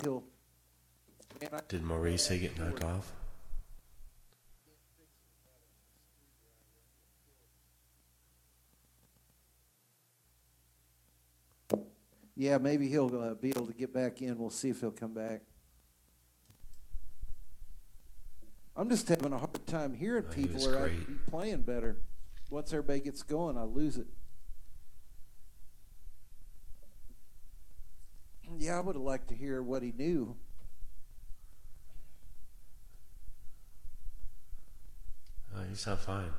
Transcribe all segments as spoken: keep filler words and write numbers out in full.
he'll. Man, I, Did Maurice get knocked off? Yeah, maybe he'll uh, be able to get back in. We'll see if he'll come back. I'm just having a hard time hearing Oh, he people was or I'd great. be playing better. Once everybody gets going, I lose it. Yeah, I would have liked to hear what he knew. Oh, you sound fine.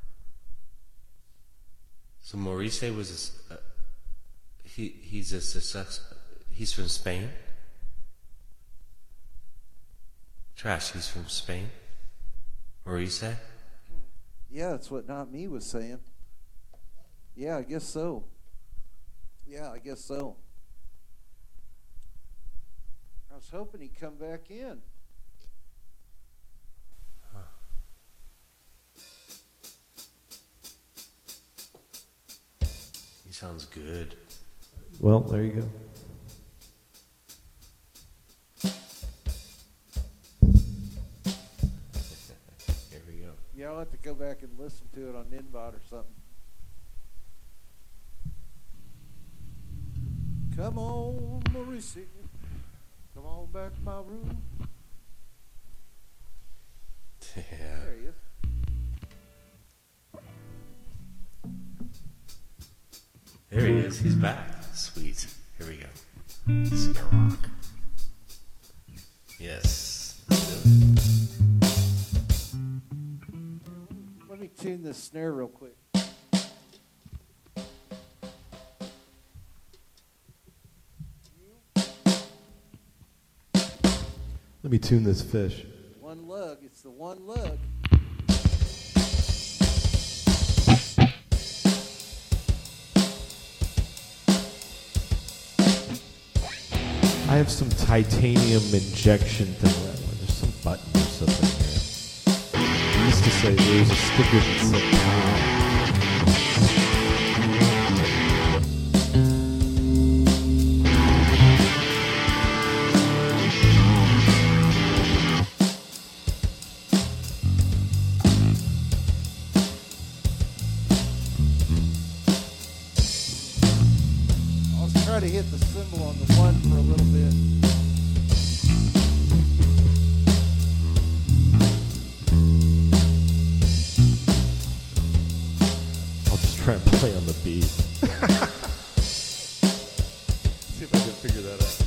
So Maurice was a, uh, he he's a success. He's from Spain. Trash. He's from Spain. Maurice. Yeah, that's what Not Me was saying. Yeah, I guess so. Yeah, I guess so. I was hoping he'd come back in. Huh. He sounds good. Well, there you go. Here we go. Yeah, I'll have to go back and listen to it on Ninbot or something. Come on, Maurice. Come on back to my room. Yeah. There he is. There he is. He's back. Sweet. Here we go. Scare rock. Yes. Let's do it. Let me tune this snare real quick. Let me tune this fish. One lug. It's the one lug. I have some titanium injection thing. There's some button or something here. I used to say there's a sticker that said Tom. I'll try to hit the cymbal on the one for a little bit. I'll just try and play on the beat. See if I can figure that out.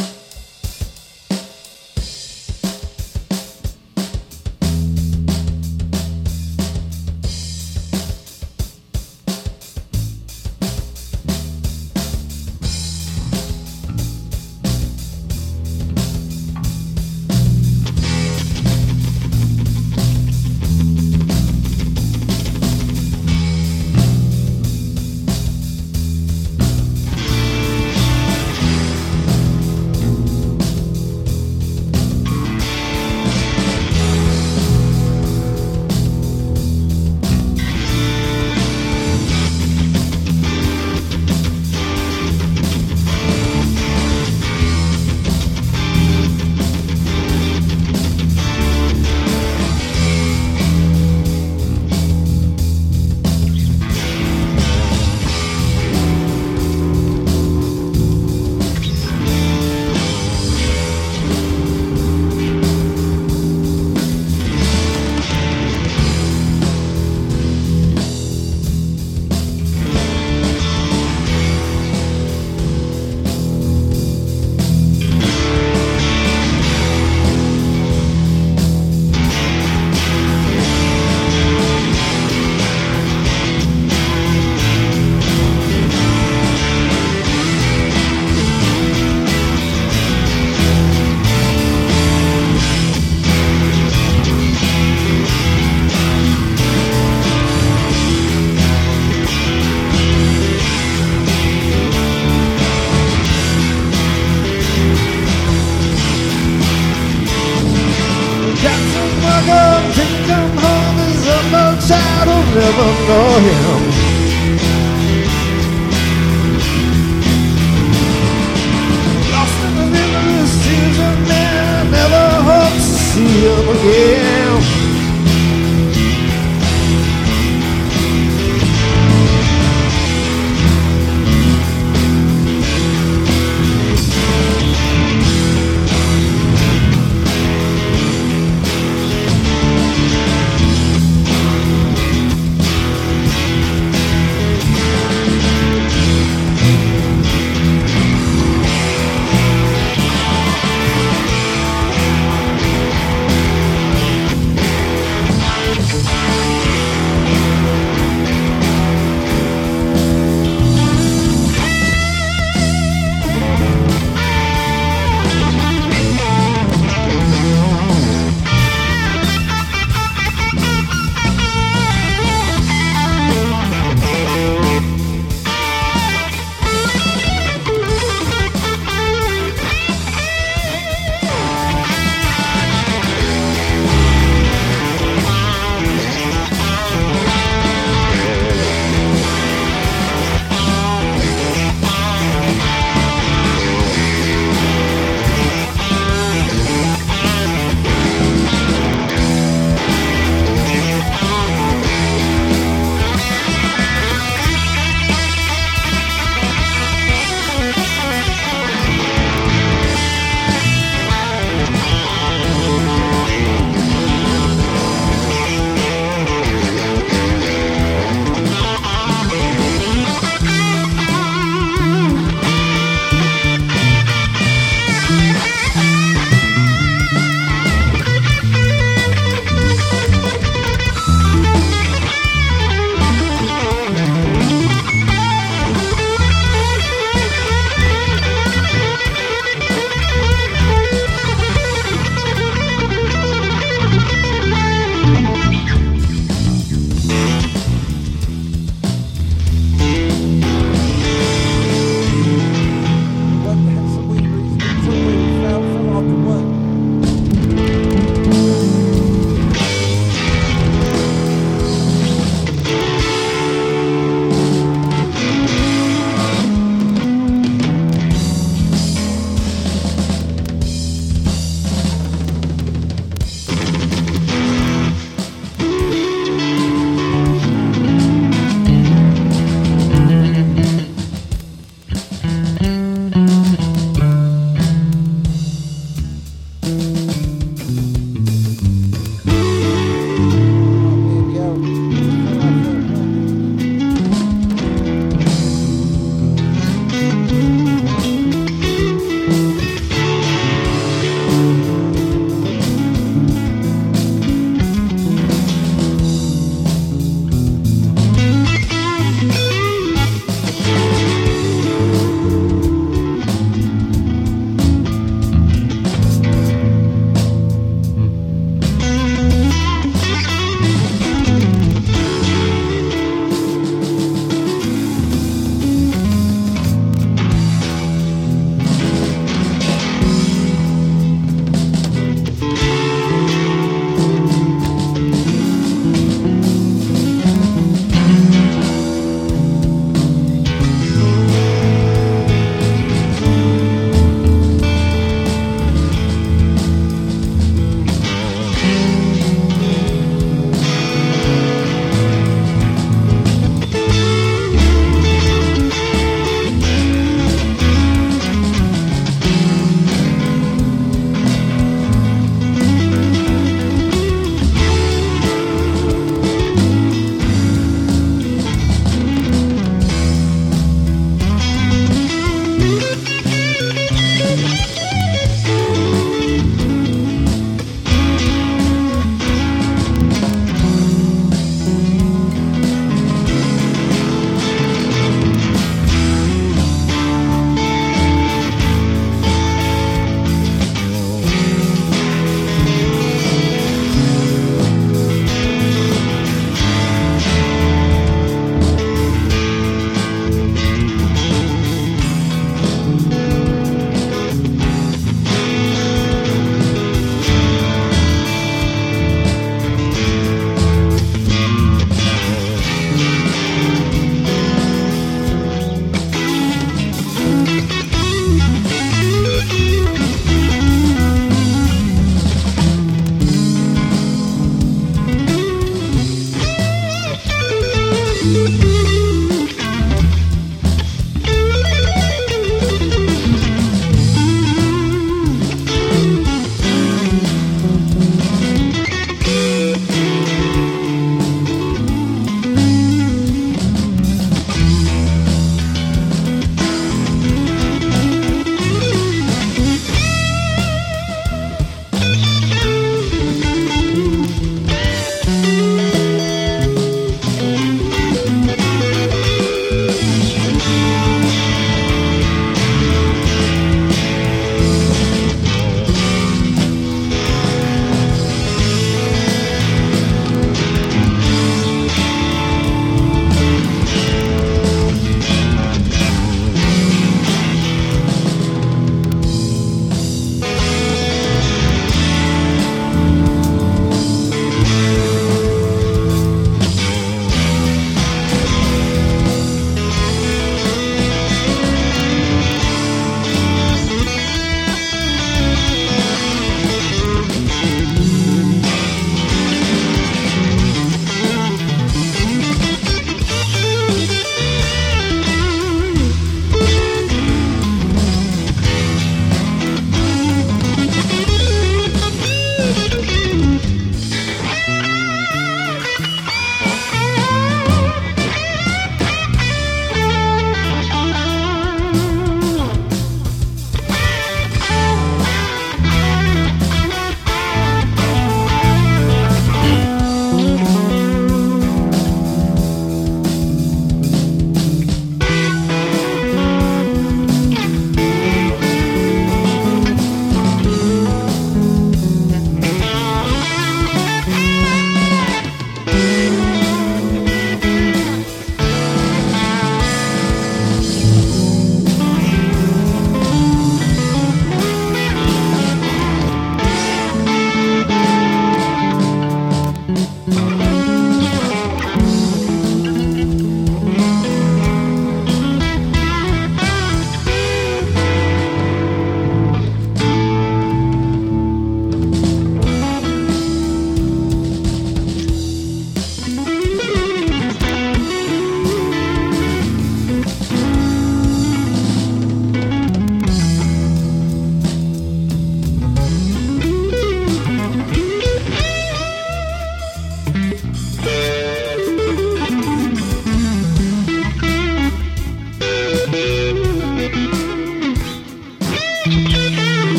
never know him. Lost in the memory, still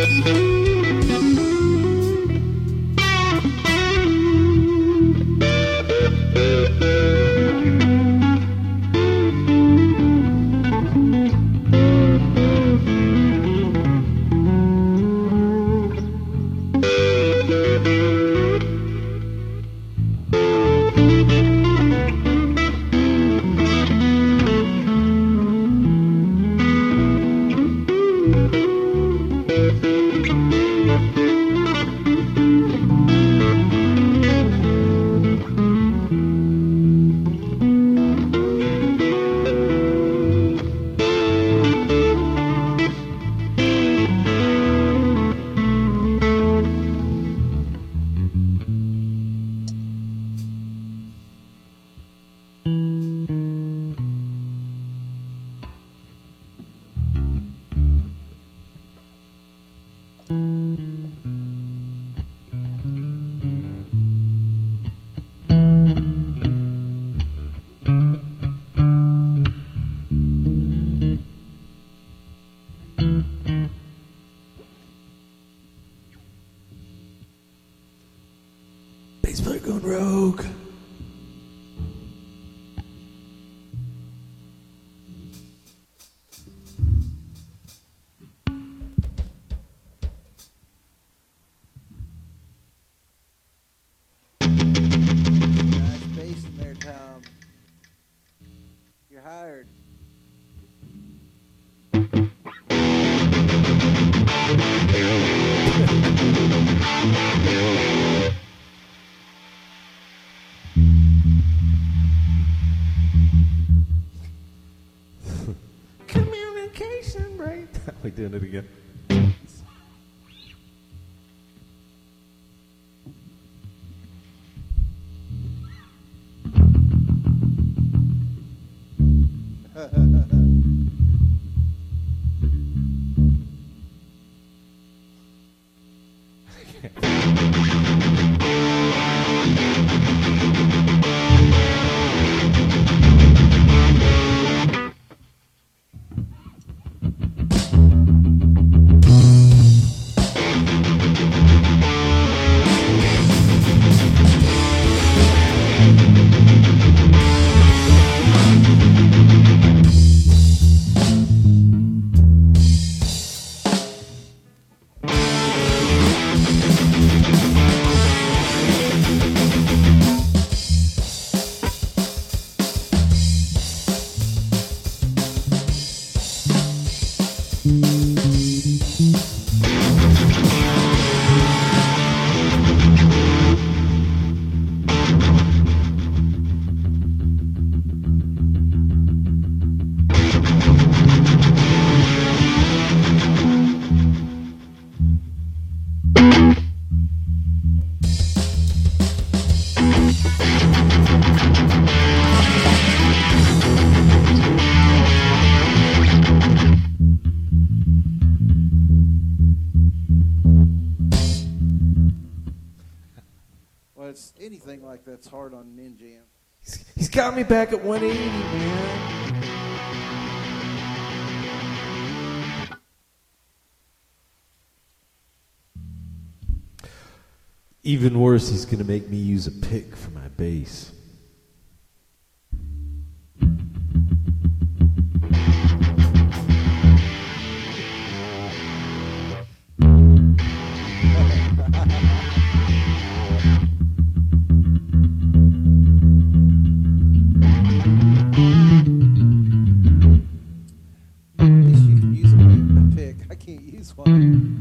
Bass player going rogue. Nice bass in there, Tom. You're hired. Communication break. Like doing it again. Well, it's anything like that's hard on Ninja. He's, he's got me back at one eighty, man. Even worse, he's going to make me use a pick for my bass. At least you can use a a pick. I can't use one.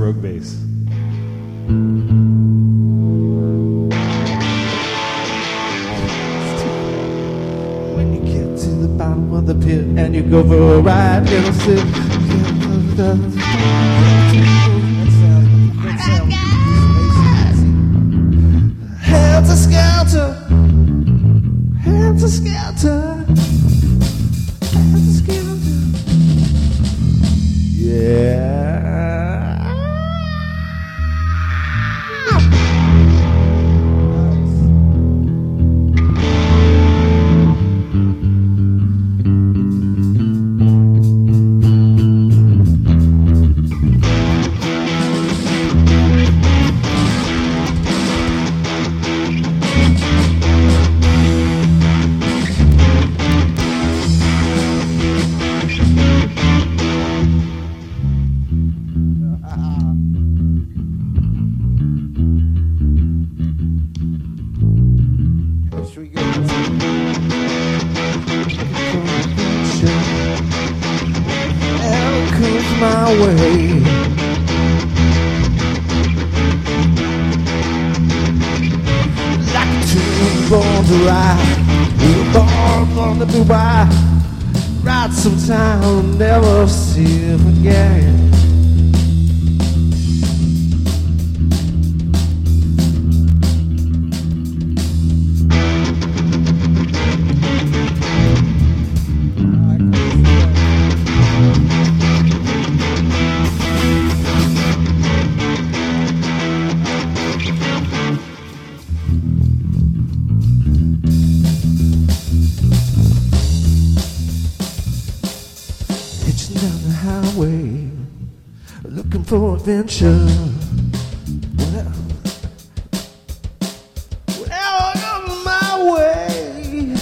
Rogue bass. When you get to the bottom of the pit and you go for a ride, little sip. That sound, that sound amazing. Helter skelter, helter skelter, helter skelter. Yeah. Should we go? Hell comes my way. Like a tune born to ride, we were born, born to be wild. Ride sometime, we'll never see him again. Hitching down the highway, looking for adventure. Well, well, on my way.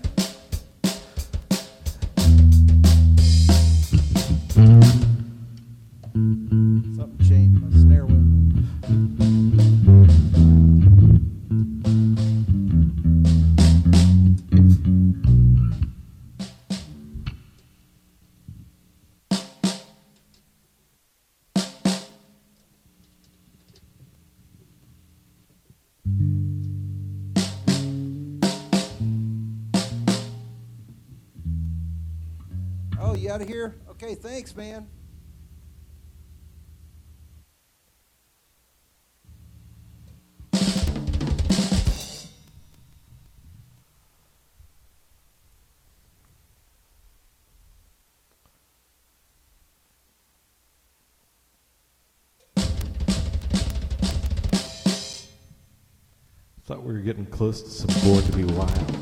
Something changed. My snare went. Oh, you out of here? Okay, thanks, man. Thought we were getting close to some Born to Be Wild.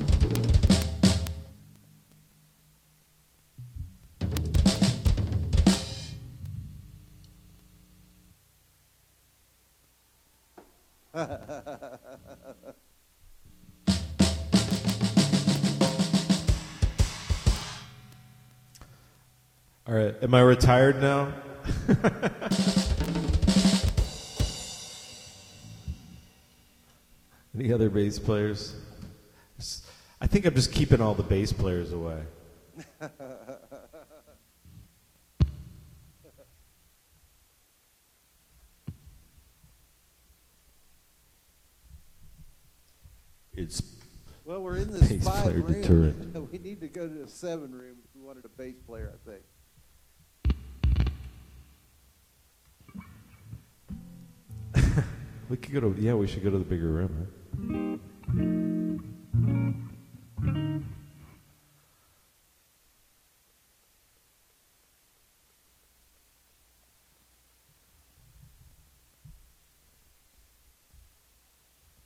All right, am I retired now? Any other bass players? I think I'm just keeping all the bass players away. It's Well, we're in this bass five player room. deterrent. We need to go to a seven room if we wanted a bass player, I think. We could go to, yeah, we should go to the bigger room, huh?